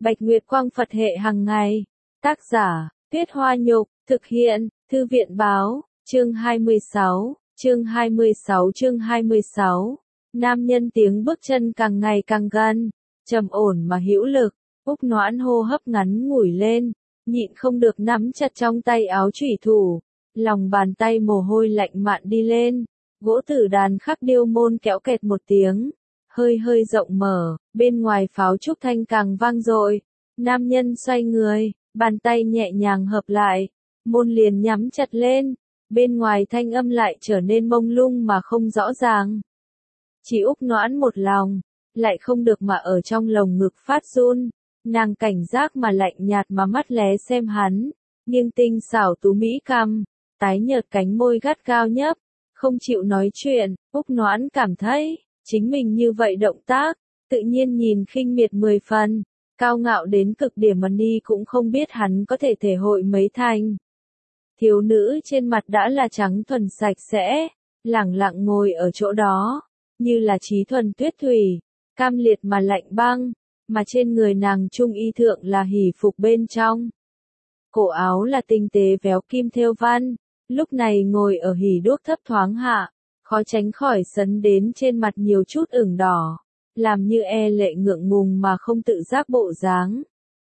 Bạch Nguyệt Quang Phật hệ hàng ngày. Tác giả, Tuyết Hoa Nhục, thực hiện, Thư viện Báo, chương 26, chương 26. Nam nhân tiếng bước chân càng ngày càng gần, trầm ổn mà hữu lực, Úc Noãn hô hấp ngắn ngủi lên, nhịn không được nắm chặt trong tay áo chủy thủ, lòng bàn tay mồ hôi lạnh mạn đi lên, gỗ tử đàn khắc điêu môn kéo kẹt một tiếng, hơi hơi rộng mở, bên ngoài pháo trúc thanh càng vang dội, nam nhân xoay người, bàn tay nhẹ nhàng hợp lại, môn liền nhắm chặt lên, bên ngoài thanh âm lại trở nên mông lung mà không rõ ràng. Chỉ Úc Noãn một lòng, lại không được mà ở trong lồng ngực phát run, nàng cảnh giác mà lạnh nhạt mà mắt lé xem hắn, nghiêng tinh xảo tú mỹ cằm, tái nhợt cánh môi gắt gao nhấp, không chịu nói chuyện, Úc Noãn cảm thấy, chính mình như vậy động tác, tự nhiên nhìn khinh miệt 10 phần, cao ngạo đến cực điểm mà Ni cũng không biết hắn có thể thể hội mấy thành. Thiếu nữ trên mặt đã là trắng thuần sạch sẽ, lẳng lặng ngồi ở chỗ đó, như là trí thuần tuyết thủy, cam liệt mà lạnh băng, mà trên người nàng trung y thượng là hỷ phục bên trong. Cổ áo là tinh tế véo kim thêu văn, lúc này ngồi ở hỷ đuốc thấp thoáng hạ, khó tránh khỏi sấn đến trên mặt nhiều chút ửng đỏ, làm như e lệ ngượng ngùng mà không tự giác bộ dáng.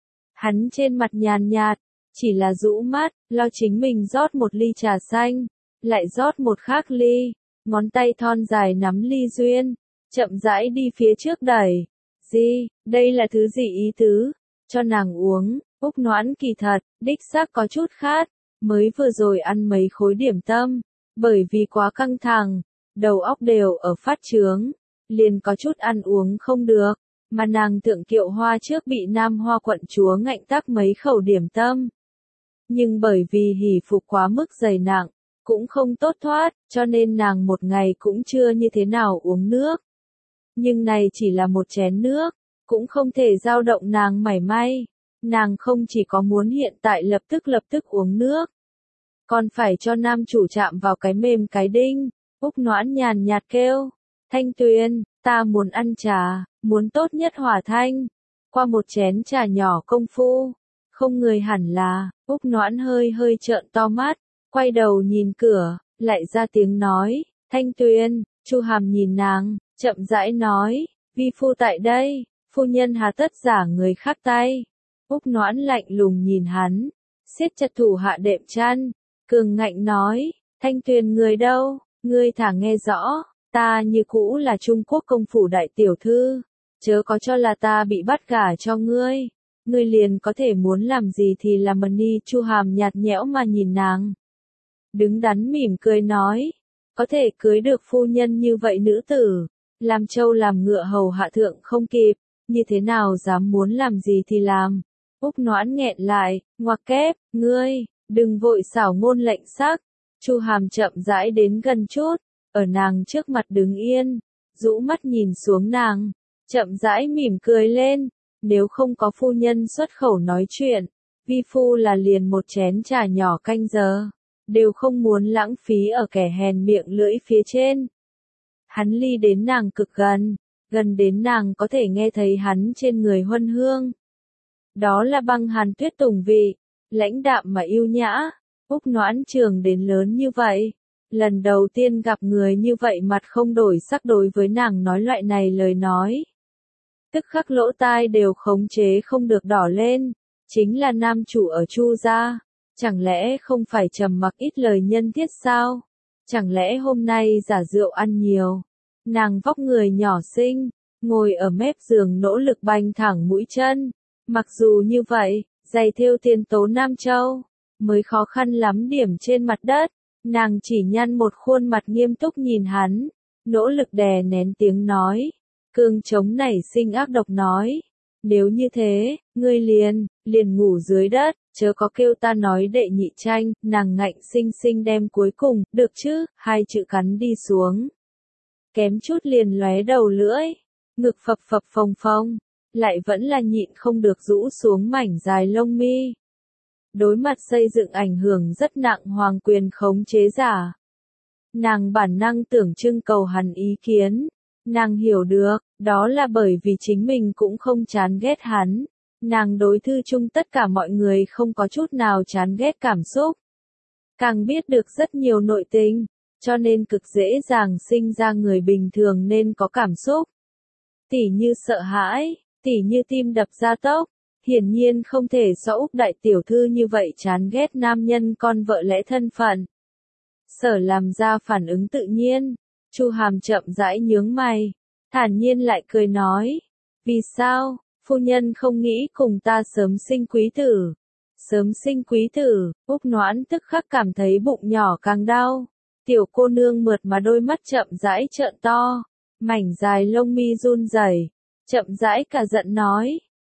Hắn trên mặt nhàn nhạt, chỉ là rũ mắt, lo chính mình rót một ly trà xanh, lại rót một khác ly, ngón tay thon dài nắm ly duyên, chậm rãi đi phía trước đẩy. Gì, đây là thứ gì ý tứ? Cho nàng uống, Úc Noãn kỳ thật, đích xác có chút khát, mới vừa rồi ăn mấy khối điểm tâm, bởi vì quá căng thẳng, đầu óc đều ở phát chướng, liền có chút ăn uống không được, mà nàng Thượng Kiệu Hoa trước bị Nam Hoa quận chúa ngạnh tắc mấy khẩu điểm tâm. Nhưng bởi vì hỷ phục quá mức dày nặng, cũng không tốt thoát, cho nên nàng một ngày cũng chưa như thế nào uống nước. Nhưng này chỉ là một chén nước, cũng không thể dao động nàng mảy may. Nàng không chỉ có muốn hiện tại lập tức uống nước, còn phải cho nam chủ chạm vào cái mềm cái đinh. Úc Noãn nhàn nhạt kêu, Thanh Tuyền, ta muốn ăn trà, muốn tốt nhất hỏa thanh. Qua một chén trà nhỏ công phu, không người hẳn là, Úc Noãn hơi hơi trợn to mắt, quay đầu nhìn cửa, lại ra tiếng nói, Thanh Tuyền. Chu Hàm nhìn nàng, chậm rãi nói, vi phu tại đây, phu nhân hà tất giả người khác tay. Úc Noãn lạnh lùng nhìn hắn, siết chặt thủ hạ đệm chăn, cường ngạnh nói, Thanh Tuyền người đâu, ngươi thả nghe rõ, ta như cũ là Trung Quốc công phủ đại tiểu thư, chớ có cho là ta bị bắt gả cho ngươi, ngươi liền có thể muốn làm gì thì làm. Ni Chu Hàm nhạt nhẽo mà nhìn nàng, đứng đắn mỉm cười nói, có thể cưới được phu nhân như vậy nữ tử, làm trâu làm ngựa hầu hạ thượng không kịp, như thế nào dám muốn làm gì thì làm. Úc Noãn nghẹn lại, ngoặc kép, ngươi, đừng vội xảo ngôn lệnh sắc. Chu Hàm chậm rãi đến gần chút, ở nàng trước mặt đứng yên, rũ mắt nhìn xuống nàng, chậm rãi mỉm cười lên, nếu không có phu nhân xuất khẩu nói chuyện, vi phu là liền một chén trà nhỏ canh giờ, đều không muốn lãng phí ở kẻ hèn miệng lưỡi phía trên. Hắn ly đến nàng cực gần, gần đến nàng có thể nghe thấy hắn trên người huân hương. Đó là băng hàn tuyết tùng vị, lãnh đạm mà yêu nhã. Úc Noãn trường đến lớn như vậy, lần đầu tiên gặp người như vậy mặt không đổi sắc đối với nàng nói loại này lời nói. Tức khắc lỗ tai đều khống chế không được đỏ lên, chính là nam chủ ở Chu gia, chẳng lẽ không phải trầm mặc ít lời nhân thiết sao? Chẳng lẽ hôm nay giả rượu ăn nhiều? Nàng vóc người nhỏ xinh, ngồi ở mép giường nỗ lực bành thẳng mũi chân. Mặc dù như vậy, giày thêu tiên tố Nam Châu, mới khó khăn lắm điểm trên mặt đất, nàng chỉ nhăn một khuôn mặt nghiêm túc nhìn hắn, nỗ lực đè nén tiếng nói, cương chống nảy sinh ác độc nói, nếu như thế, ngươi liền ngủ dưới đất, chớ có kêu ta nói đệ nhị tranh. Nàng ngạnh sinh sinh đem cuối cùng, được chứ, hai chữ cắn đi xuống. Kém chút liền lóe đầu lưỡi, ngực phập phập phồng phồng, lại vẫn là nhịn không được rũ xuống mảnh dài lông mi. Đối mặt xây dựng ảnh hưởng rất nặng hoàng quyền khống chế giả, nàng bản năng tưởng trưng cầu hắn ý kiến. Nàng hiểu được, đó là bởi vì chính mình cũng không chán ghét hắn, Nàng đối Thư Trung tất cả mọi người không có chút nào chán ghét cảm xúc. Càng biết được rất nhiều nội tình, cho nên cực dễ dàng sinh ra người bình thường nên có cảm xúc. Tỉ như sợ hãi, tỉ như tim đập gia tốc, hiển nhiên không thể so Úc đại tiểu thư như vậy chán ghét nam nhân con vợ lẽ thân phận. Sở làm ra phản ứng tự nhiên, Chu Hàm chậm rãi nhướng mày, thản nhiên lại cười nói, vì sao, phu nhân không nghĩ cùng ta sớm sinh quý tử. Sớm sinh quý tử, Úc Noãn tức khắc cảm thấy bụng nhỏ càng đau. Tiểu cô nương mượt mà đôi mắt chậm rãi trợn to, mảnh dài lông mi run rẩy, chậm rãi cả giận nói,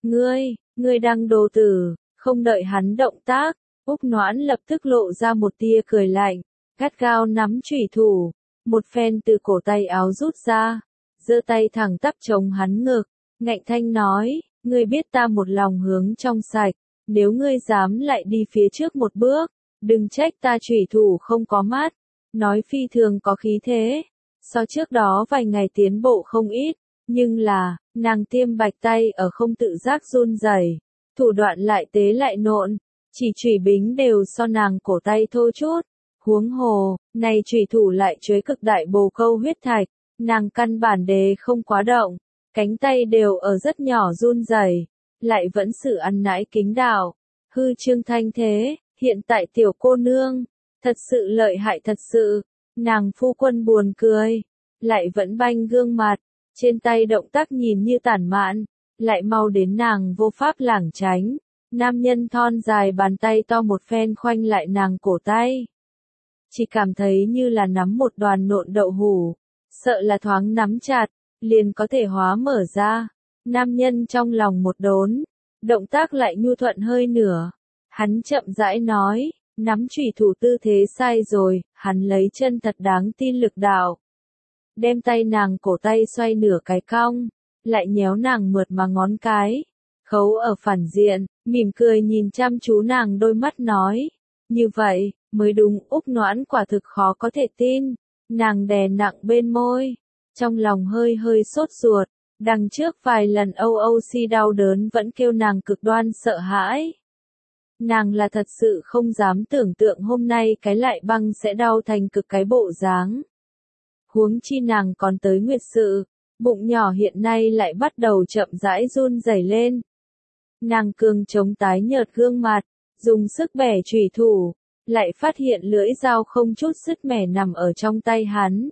ngươi đang đồ tử. Không đợi hắn động tác, Úc Noãn lập tức lộ ra một tia cười lạnh, gắt gao nắm chủy thủ, một phen từ cổ tay áo rút ra, giơ tay thẳng tắp chống hắn ngực, ngạnh thanh nói, ngươi biết ta một lòng hướng trong sạch, nếu ngươi dám lại đi phía trước một bước, đừng trách ta chủy thủ không có mắt. Nói phi thường có khí thế, so trước đó vài ngày tiến bộ không ít, nhưng là, nàng tiêm bạch tay ở không tự giác run rẩy, thủ đoạn lại tế lại nộn, chỉ chủy bính đều so nàng cổ tay thô chút, huống hồ, này chủy thủ lại chuế cực đại bồ câu huyết thạch, nàng căn bản đề không quá động, cánh tay đều ở rất nhỏ run rẩy, lại vẫn sự ăn nãi kính đạo, hư trương thanh thế, hiện tại tiểu cô nương. Thật sự lợi hại thật sự, nàng phu quân buồn cười, lại vẫn banh gương mặt, trên tay động tác nhìn như tản mạn, lại mau đến nàng vô pháp lảng tránh, nam nhân thon dài bàn tay to một phen khoanh lại nàng cổ tay. Chỉ cảm thấy như là nắm một đoàn nộn đậu hủ, sợ là thoáng nắm chặt, liền có thể hóa mở ra, nam nhân trong lòng một đốn, động tác lại nhu thuận hơi nửa, hắn chậm rãi nói. Nắm chủy thủ tư thế sai rồi, hắn lấy chân thật đáng tin lực đạo. Đem tay nàng cổ tay xoay nửa cái cong, lại nhéo nàng mượt mà ngón cái. Khấu ở phản diện, mỉm cười nhìn chăm chú nàng đôi mắt nói. Như vậy, mới đúng. Úc Noãn quả thực khó có thể tin. Nàng đè nặng bên môi, trong lòng hơi hơi sốt ruột. Đằng trước vài lần âu âu si đau đớn vẫn kêu nàng cực đoan sợ hãi. Nàng là thật sự không dám tưởng tượng hôm nay cái lại băng sẽ đau thành cực cái bộ dáng. Huống chi nàng còn tới nguyệt sự, bụng nhỏ hiện nay lại bắt đầu chậm rãi run rẩy lên. Nàng cường chống tái nhợt gương mặt, dùng sức bẻ chủy thủ, lại phát hiện lưỡi dao không chút sứt mẻ nằm ở trong tay hắn.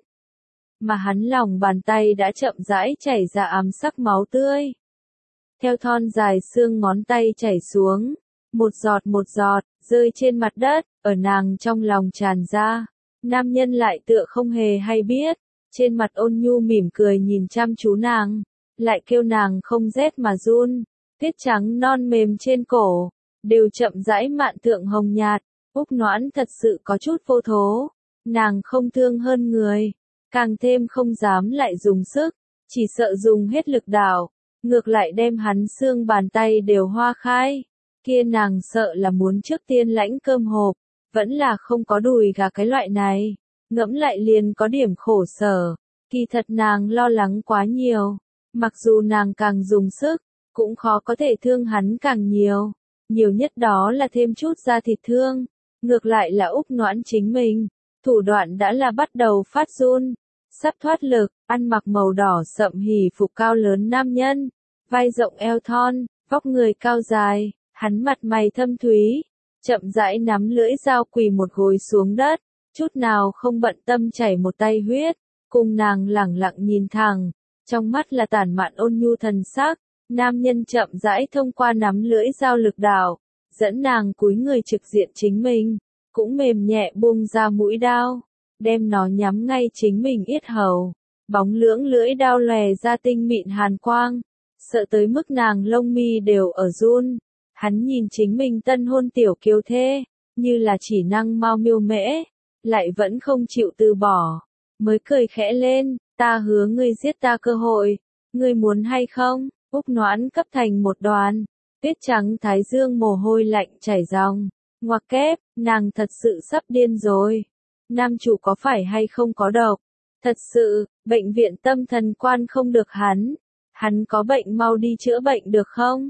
Mà hắn lòng bàn tay đã chậm rãi chảy ra ám sắc máu tươi. Theo thon dài xương ngón tay chảy xuống. Một giọt, rơi trên mặt đất, ở nàng trong lòng tràn ra. Nam nhân lại tựa không hề hay biết, trên mặt ôn nhu mỉm cười nhìn chăm chú nàng, lại kêu nàng không rét mà run, tuyết trắng non mềm trên cổ, đều chậm rãi mạn thượng hồng nhạt. Úc Noãn thật sự có chút vô thố, nàng không thương hơn người, càng thêm không dám lại dùng sức, chỉ sợ dùng hết lực đạo, ngược lại đem hắn xương bàn tay đều hoa khai. Kia nàng sợ là muốn trước tiên lãnh cơm hộp, vẫn là không có đùi gà cái loại này, ngẫm lại liền có điểm khổ sở, kỳ thật nàng lo lắng quá nhiều, mặc dù nàng càng dùng sức, cũng khó có thể thương hắn càng nhiều, nhiều nhất đó là thêm chút da thịt thương, ngược lại là Úc Noãn chính mình, thủ đoạn đã là bắt đầu phát run, sắp thoát lực, ăn mặc màu đỏ sậm hỉ phục cao lớn nam nhân, vai rộng eo thon, vóc người cao dài. Hắn mặt mày thâm thúy, chậm rãi nắm lưỡi dao quỳ một gối xuống đất, chút nào không bận tâm chảy một tay huyết, cùng nàng lẳng lặng nhìn thẳng, trong mắt là tản mạn ôn nhu thần sắc, nam nhân chậm rãi thông qua nắm lưỡi dao lực đạo, dẫn nàng cúi người trực diện chính mình, cũng mềm nhẹ buông ra mũi đao, đem nó nhắm ngay chính mình yết hầu, bóng lưỡng lưỡi đao lòe ra tinh mịn hàn quang, sợ tới mức nàng lông mi đều ở run. Hắn nhìn chính mình tân hôn tiểu kiều thê, như là chỉ năng mau miêu mễ, lại vẫn không chịu từ bỏ, mới cười khẽ lên, ta hứa ngươi giết ta cơ hội, ngươi muốn hay không? Úc Noãn cấp thành một đoàn, tuyết trắng thái dương mồ hôi lạnh chảy ròng, ngoặc kép, nàng thật sự sắp điên rồi. Nam chủ có phải hay không có độc? Thật sự, bệnh viện tâm thần quan không được hắn có bệnh mau đi chữa bệnh được không?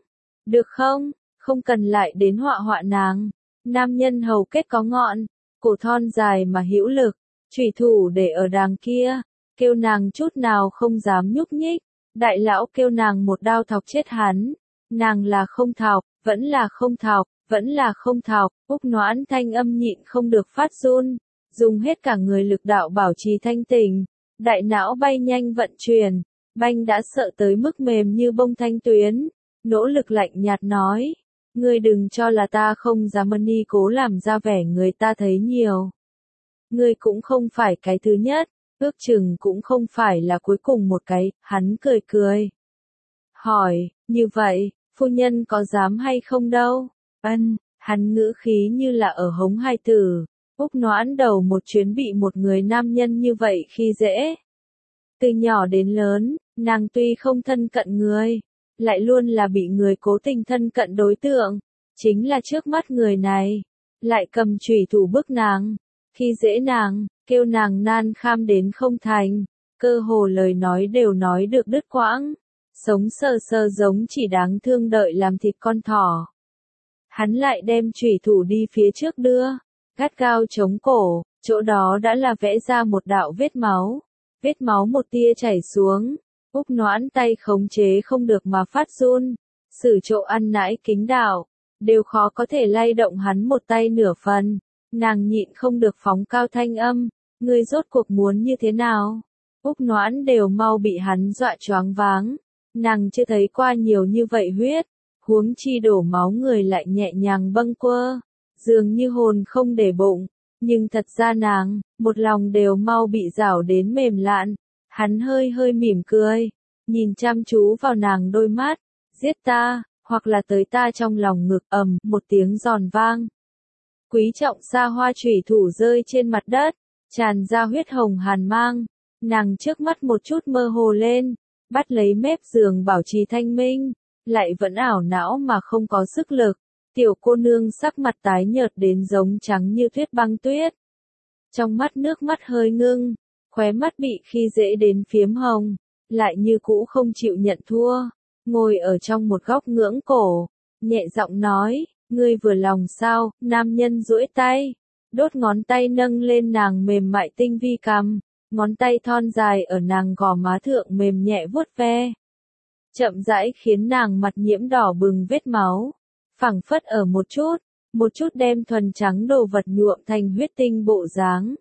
Được không? Không cần lại đến họa họa nàng. Nam nhân hầu kết có ngọn, cổ thon dài mà hữu lực, chủy thủ để ở đàng kia, kêu nàng chút nào không dám nhúc nhích. Đại lão kêu nàng một đao thọc chết hắn. Nàng là không thọc, vẫn là không thọc, vẫn là không thọc. Úc Noãn thanh âm nhịn không được phát run, dùng hết cả người lực đạo bảo trì thanh tỉnh. Đại não bay nhanh vận chuyển, banh đã sợ tới mức mềm như bông thanh tuyến. Nỗ lực lạnh nhạt nói, ngươi đừng cho là ta không dám ni cố làm ra vẻ người ta thấy nhiều. Ngươi cũng không phải cái thứ nhất, ước chừng cũng không phải là cuối cùng một cái. Hắn cười cười. Hỏi, như vậy, phu nhân có dám hay không đâu? Hắn ngữ khí như là ở hống hai tử. Úc Noãn đầu một chuyến bị một người nam nhân như vậy khi dễ. Từ nhỏ đến lớn, nàng tuy không thân cận người, lại luôn là bị người cố tình thân cận đối tượng. Chính là trước mắt người này, lại cầm chủy thủ bức nàng, khi dễ nàng, kêu nàng nan kham đến không thành, cơ hồ lời nói đều nói được đứt quãng, sống sờ sờ giống chỉ đáng thương đợi làm thịt con thỏ. Hắn lại đem chủy thủ đi phía trước đưa, gắt gao chống cổ, chỗ đó đã là vẽ ra một đạo vết máu một tia chảy xuống. Úc Noãn tay khống chế không được mà phát run, xử chỗ ăn nãi kính đạo, đều khó có thể lay động hắn một tay nửa phần. Nàng nhịn không được phóng cao thanh âm, ngươi rốt cuộc muốn như thế nào? Úc Noãn đều mau bị hắn dọa choáng váng, nàng chưa thấy qua nhiều như vậy huyết, huống chi đổ máu người lại nhẹ nhàng bâng quơ, dường như hồn không để bụng, nhưng thật ra nàng, một lòng đều mau bị rảo đến mềm lạn. Hắn hơi hơi mỉm cười, nhìn chăm chú vào nàng đôi mắt, giết ta, hoặc là tới ta trong lòng ngực. Một tiếng giòn vang. Quý trọng xa hoa chủy thủ rơi trên mặt đất, tràn ra huyết hồng hàn mang, nàng trước mắt một chút mơ hồ lên, bắt lấy mép giường bảo trì thanh minh, lại vẫn ảo não mà không có sức lực. Tiểu cô nương sắc mặt tái nhợt đến giống trắng như tuyết băng tuyết. Trong mắt nước mắt hơi ngưng, khóe mắt bị khi dễ đến phiếm hồng, lại như cũ không chịu nhận thua, ngồi ở trong một góc ngưỡng cổ, nhẹ giọng nói, ngươi vừa lòng sao? Nam nhân duỗi tay, đốt ngón tay nâng lên nàng mềm mại tinh vi cằm, ngón tay thon dài ở nàng gò má thượng mềm nhẹ vuốt ve, chậm rãi khiến nàng mặt nhiễm đỏ bừng vết máu, phảng phất ở một chút đem thuần trắng đồ vật nhuộm thành huyết tinh bộ dáng.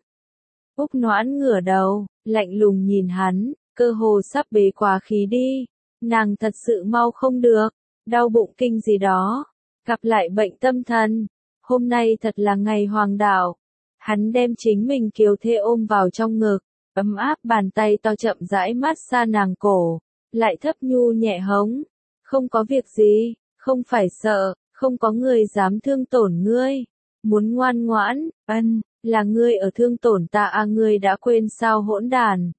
Úc Noãn ngửa đầu, lạnh lùng nhìn hắn, cơ hồ sắp bế quá khí đi. Nàng thật sự mau không được, đau bụng kinh gì đó, gặp lại bệnh tâm thần. Hôm nay thật là ngày hoàng đạo. Hắn đem chính mình kiều thê ôm vào trong ngực, ấm áp bàn tay to chậm rãi mát xa nàng cổ, lại thấp nhu nhẹ hống. Không có việc gì, không phải sợ, không có người dám thương tổn ngươi. Muốn ngoan ngoãn, là ngươi ở thương tổn ta à, ngươi đã quên sao hỗn đàn.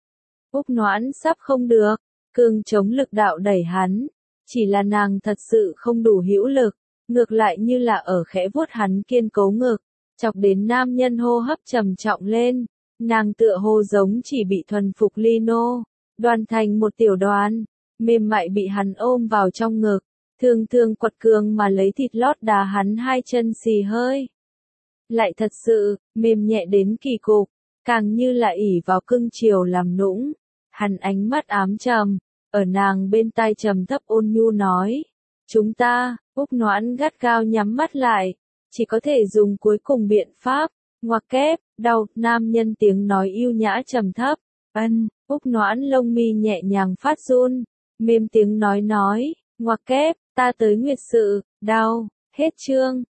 Úc Noãn sắp không được, cương chống lực đạo đẩy hắn, chỉ là nàng thật sự không đủ hữu lực, ngược lại như là ở khẽ vuốt hắn kiên cố ngực, chọc đến nam nhân hô hấp trầm trọng lên, nàng tựa hồ giống chỉ bị thuần phục ly nô, đoàn thành một tiểu đoàn, mềm mại bị hắn ôm vào trong ngực, thường thường quật cường mà lấy thịt lót đá hắn hai chân xì hơi. Lại thật sự, mềm nhẹ đến kỳ cục, càng như là ỷ vào cưng chiều làm nũng. Hắn ánh mắt ám trầm, ở nàng bên tai trầm thấp ôn nhu nói. Chúng ta, Úc Noãn gắt gao nhắm mắt lại, chỉ có thể dùng cuối cùng biện pháp, ngoặc kép, đau, nam nhân tiếng nói yêu nhã trầm thấp. Úc Noãn lông mi nhẹ nhàng phát run, mềm tiếng nói, ngoặc kép, ta tới nguyệt sự, đau, hết chương.